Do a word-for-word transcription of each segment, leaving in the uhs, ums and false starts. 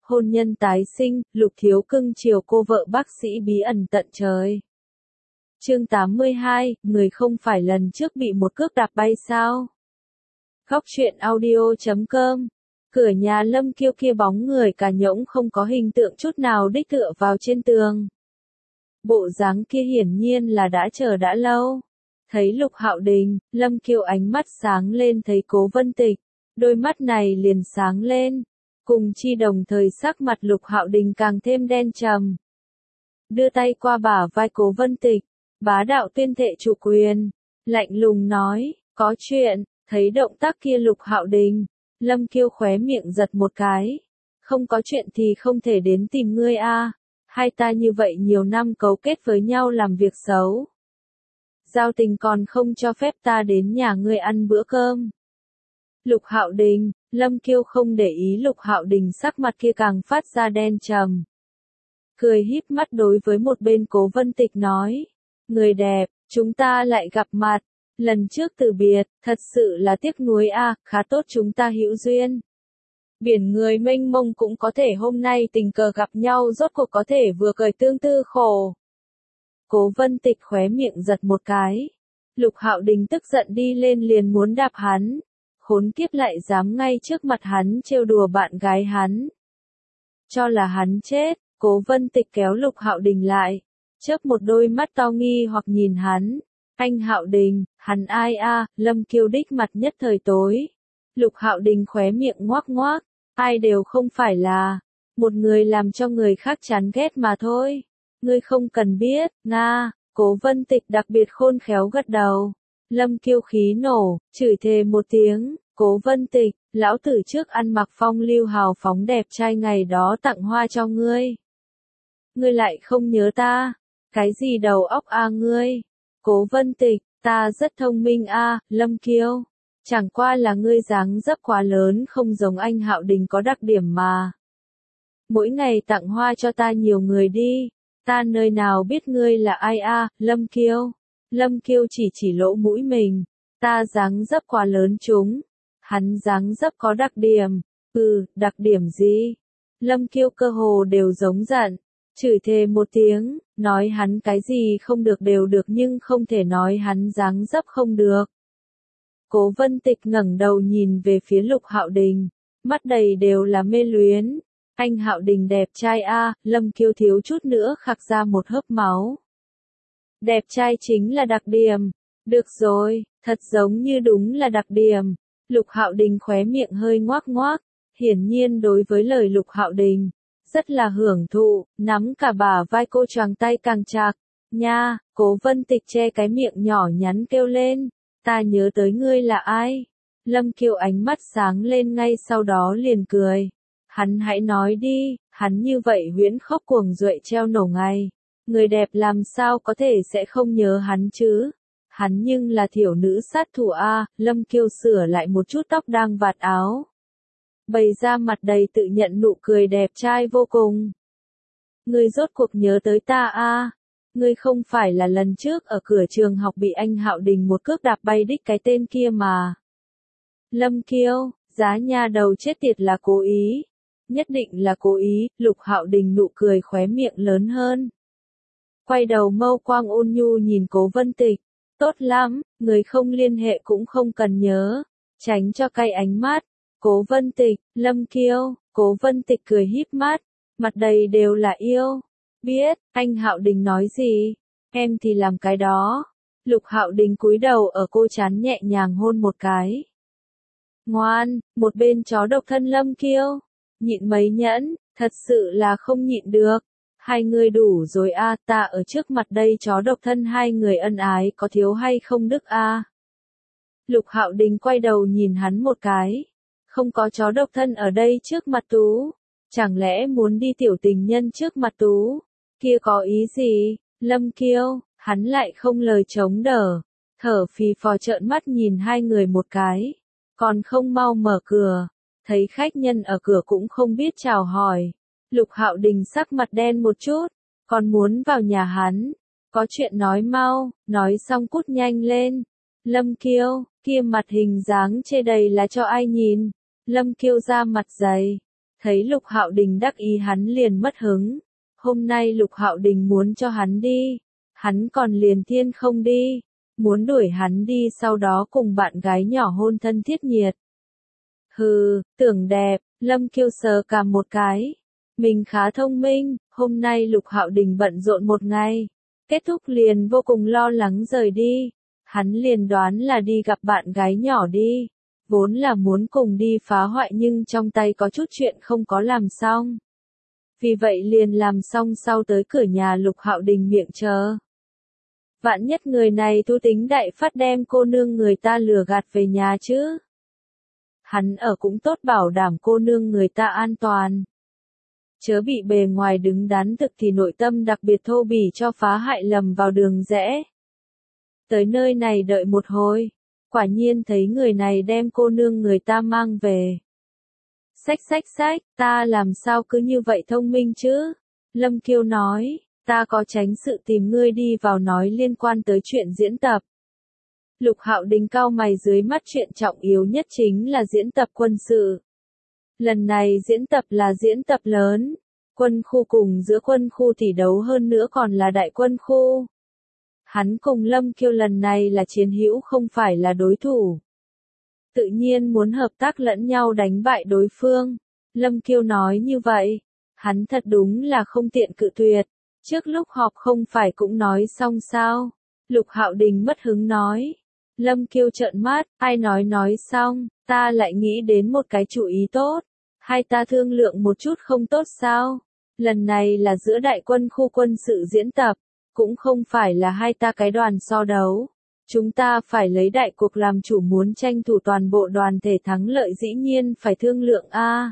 hôn nhân tái sinh, Lục Thiếu cưng chiều cô vợ bác sĩ bí ẩn tận trời. Chương tám mươi hai, người không phải lần trước bị một cước đạp bay sao? Góc truyện audio chấm com. Cửa nhà Lâm Kiêu kia bóng người cả nhỗng không có hình tượng chút nào đích tựa vào trên tường. Bộ dáng kia hiển nhiên là đã chờ đã lâu. Thấy Lục Hạo Đình, Lâm Kiêu ánh mắt sáng lên, thấy Cố Vân Tịch, đôi mắt này liền sáng lên. Cùng chi đồng thời sắc mặt Lục Hạo Đình càng thêm đen trầm. Đưa tay qua bả vai Cố Vân Tịch, bá đạo tuyên thệ chủ quyền, lạnh lùng nói, có chuyện. Thấy động tác kia Lục Hạo Đình, Lâm Kiêu khóe miệng giật một cái. Không có chuyện thì không thể đến tìm ngươi a. Hai ta như vậy nhiều năm cấu kết với nhau làm việc xấu. Giao tình còn không cho phép ta đến nhà ngươi ăn bữa cơm. Lục Hạo Đình, Lâm Kiêu không để ý Lục Hạo Đình sắc mặt kia càng phát ra đen trầm. Cười híp mắt đối với một bên Cố Vân Tịch nói, người đẹp, chúng ta lại gặp mặt. Lần trước từ biệt, thật sự là tiếc nuối a, khá tốt chúng ta hữu duyên. Biển người mênh mông cũng có thể hôm nay tình cờ gặp nhau, rốt cuộc có thể vừa cười tương tư khổ. Cố Vân Tịch khóe miệng giật một cái. Lục Hạo Đình tức giận đi lên liền muốn đạp hắn. Khốn kiếp lại dám ngay trước mặt hắn trêu đùa bạn gái hắn. Cho là hắn chết, Cố Vân Tịch kéo Lục Hạo Đình lại, chớp một đôi mắt to nghi hoặc nhìn hắn. Anh Hạo Đình, hắn ai a? Lâm Kiêu đích mặt nhất thời tối. Lục Hạo Đình khóe miệng ngoác ngoác, ai đều không phải là một người làm cho người khác chán ghét mà thôi. Ngươi không cần biết, nga. Cố Vân Tịch đặc biệt khôn khéo gật đầu. Lâm Kiêu khí nổ, chửi thề một tiếng, Cố Vân Tịch, lão tử trước ăn mặc phong lưu hào phóng đẹp trai ngày đó tặng hoa cho ngươi. Ngươi lại không nhớ ta, cái gì đầu óc a ngươi? Cố Vân Tịch, ta rất thông minh a, Lâm Kiêu. Chẳng qua là ngươi dáng dấp quá lớn không giống anh Hạo Đình có đặc điểm mà. Mỗi ngày tặng hoa cho ta nhiều người đi, ta nơi nào biết ngươi là ai a, Lâm Kiêu. Lâm Kiêu chỉ chỉ lỗ mũi mình, ta dáng dấp quá lớn chúng. Hắn dáng dấp có đặc điểm, ừ, đặc điểm gì? Lâm Kiêu cơ hồ đều giống giận. Chửi thề một tiếng, nói hắn cái gì không được đều được nhưng không thể nói hắn dáng dấp không được. Cố Vân Tịch ngẩng đầu nhìn về phía Lục Hạo Đình, mắt đầy đều là mê luyến. Anh Hạo Đình đẹp trai a, Lâm Kiêu thiếu chút nữa khạc ra một hớp máu. Đẹp trai chính là đặc điểm. Được rồi, thật giống như đúng là đặc điểm. Lục Hạo Đình khóe miệng hơi ngoác ngoác, hiển nhiên đối với lời Lục Hạo Đình rất là hưởng thụ, nắm cả bả vai cô choàng tay càng chặt. Nha, Cố Vân Tịch che cái miệng nhỏ nhắn kêu lên, ta nhớ tới ngươi là ai? Lâm Kiêu ánh mắt sáng lên ngay sau đó liền cười. Hắn hãy nói đi, hắn như vậy huyễn khóc cuồng duệ treo nổ ngay. Người đẹp làm sao có thể sẽ không nhớ hắn chứ? Hắn nhưng là thiểu nữ sát thủ a, Lâm Kiêu sửa lại một chút tóc đang vạt áo. Bày ra mặt đầy tự nhận nụ cười đẹp trai vô cùng. Ngươi rốt cuộc nhớ tới ta a? Ngươi không phải là lần trước ở cửa trường học bị anh Hạo Đình một cước đạp bay đích cái tên kia mà. Lâm Kiêu, giá nha đầu chết tiệt là cố ý. Nhất định là cố ý, Lục Hạo Đình nụ cười khóe miệng lớn hơn. Quay đầu mâu quang ôn nhu nhìn Cố Vân Tịch. Tốt lắm, người không liên hệ cũng không cần nhớ. Tránh cho cay ánh mắt. Cố Vân Tịch, Lâm Kiêu, Cố Vân Tịch cười híp mắt, mặt đầy đều là yêu. Biết, anh Hạo Đình nói gì, em thì làm cái đó. Lục Hạo Đình cúi đầu ở cô trán nhẹ nhàng hôn một cái. Ngoan, một bên chó độc thân Lâm Kiêu, nhịn mấy nhẫn, thật sự là không nhịn được. Hai người đủ rồi a, ta ở trước mặt đây chó độc thân hai người ân ái có thiếu hay không đức a? Lục Hạo Đình quay đầu nhìn hắn một cái. Không có chó độc thân ở đây trước mặt Tú. Chẳng lẽ muốn đi tiểu tình nhân trước mặt Tú? Kia có ý gì? Lâm Kiêu, hắn lại không lời chống đỡ. Thở phì phò trợn mắt nhìn hai người một cái. Còn không mau mở cửa. Thấy khách nhân ở cửa cũng không biết chào hỏi. Lục Hạo Đình sắc mặt đen một chút. Còn muốn vào nhà hắn. Có chuyện nói mau, nói xong cút nhanh lên. Lâm Kiêu, kia mặt hình dáng chê đầy là cho ai nhìn. Lâm Kiêu ra mặt dày. Thấy Lục Hạo Đình đắc ý hắn liền mất hứng. Hôm nay Lục Hạo Đình muốn cho hắn đi. Hắn còn liền thiên không đi. Muốn đuổi hắn đi sau đó cùng bạn gái nhỏ hôn thân thiết nhiệt. Hừ, tưởng đẹp, Lâm Kiêu sờ cằm một cái. Mình khá thông minh, hôm nay Lục Hạo Đình bận rộn một ngày. Kết thúc liền vô cùng lo lắng rời đi. Hắn liền đoán là đi gặp bạn gái nhỏ đi. Vốn là muốn cùng đi phá hoại nhưng trong tay có chút chuyện không có làm xong. Vì vậy liền làm xong sau tới cửa nhà Lục Hạo Đình miệng chờ. Vạn nhất người này thu tính đại phát đem cô nương người ta lừa gạt về nhà chứ. Hắn ở cũng tốt bảo đảm cô nương người ta an toàn. Chớ bị bề ngoài đứng đắn thực thì nội tâm đặc biệt thô bỉ cho phá hại lầm vào đường rẽ. Tới nơi này đợi một hồi. Quả nhiên thấy người này đem cô nương người ta mang về. Xách xách xách, ta làm sao cứ như vậy thông minh chứ? Lâm Kiêu nói, ta có tránh sự tìm ngươi đi vào nói liên quan tới chuyện diễn tập. Lục Hạo Đình cau mày dưới mắt chuyện trọng yếu nhất chính là diễn tập quân sự. Lần này diễn tập là diễn tập lớn. Quân khu cùng giữa quân khu tỷ đấu hơn nữa còn là đại quân khu. Hắn cùng Lâm Kiêu lần này là chiến hữu không phải là đối thủ. Tự nhiên muốn hợp tác lẫn nhau đánh bại đối phương. Lâm Kiêu nói như vậy. Hắn thật đúng là không tiện cự tuyệt. Trước lúc họp không phải cũng nói xong sao. Lục Hạo Đình mất hứng nói. Lâm Kiêu trợn mắt, ai nói nói xong, ta lại nghĩ đến một cái chủ ý tốt. Hai ta thương lượng một chút không tốt sao? Lần này là giữa đại quân khu quân sự diễn tập. Cũng không phải là hai ta cái đoàn so đấu. Chúng ta phải lấy đại cuộc làm chủ muốn tranh thủ toàn bộ đoàn thể thắng lợi dĩ nhiên phải thương lượng a.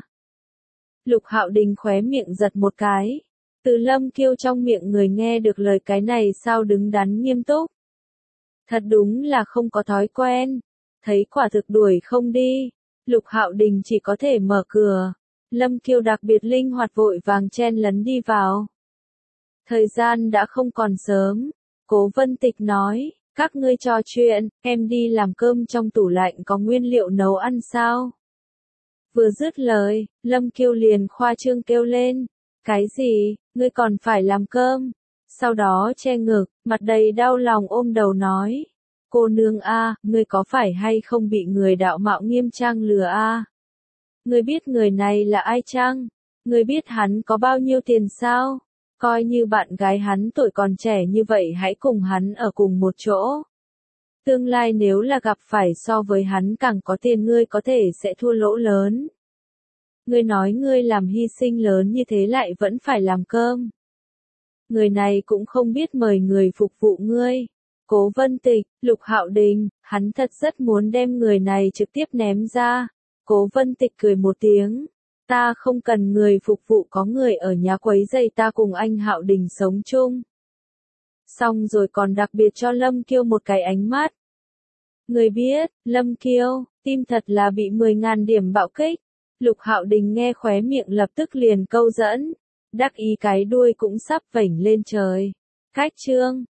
Lục Hạo Đình khóe miệng giật một cái. Từ Lâm Kiêu trong miệng người nghe được lời cái này sao đứng đắn nghiêm túc. Thật đúng là không có thói quen. Thấy quả thực đuổi không đi. Lục Hạo Đình chỉ có thể mở cửa. Lâm Kiêu đặc biệt linh hoạt vội vàng chen lấn đi vào. Thời gian đã không còn sớm. Cố Vân Tịch nói, các ngươi trò chuyện, em đi làm cơm trong tủ lạnh có nguyên liệu nấu ăn sao? Vừa dứt lời, Lâm Kiêu liền khoa trương kêu lên. Cái gì, ngươi còn phải làm cơm? Sau đó che ngực, mặt đầy đau lòng ôm đầu nói. Cô nương a, ngươi có phải hay không bị người đạo mạo nghiêm trang lừa a? Ngươi biết người này là ai chăng? Ngươi biết hắn có bao nhiêu tiền sao? Coi như bạn gái hắn tuổi còn trẻ như vậy hãy cùng hắn ở cùng một chỗ. Tương lai nếu là gặp phải so với hắn càng có tiền ngươi có thể sẽ thua lỗ lớn. Ngươi nói ngươi làm hy sinh lớn như thế lại vẫn phải làm cơm. Người này cũng không biết mời người phục vụ ngươi. Cố Vân Tịch, Lục Hạo Đình, hắn thật rất muốn đem người này trực tiếp ném ra. Cố Vân Tịch cười một tiếng. Ta không cần người phục vụ có người ở nhà quấy rầy ta cùng anh Hạo Đình sống chung. Xong rồi còn đặc biệt cho Lâm Kiêu một cái ánh mắt. Người biết, Lâm Kiêu, tim thật là bị mười ngàn điểm bạo kích. Lục Hạo Đình nghe khóe miệng lập tức liền câu dẫn. Đắc ý cái đuôi cũng sắp vểnh lên trời. Khách trương,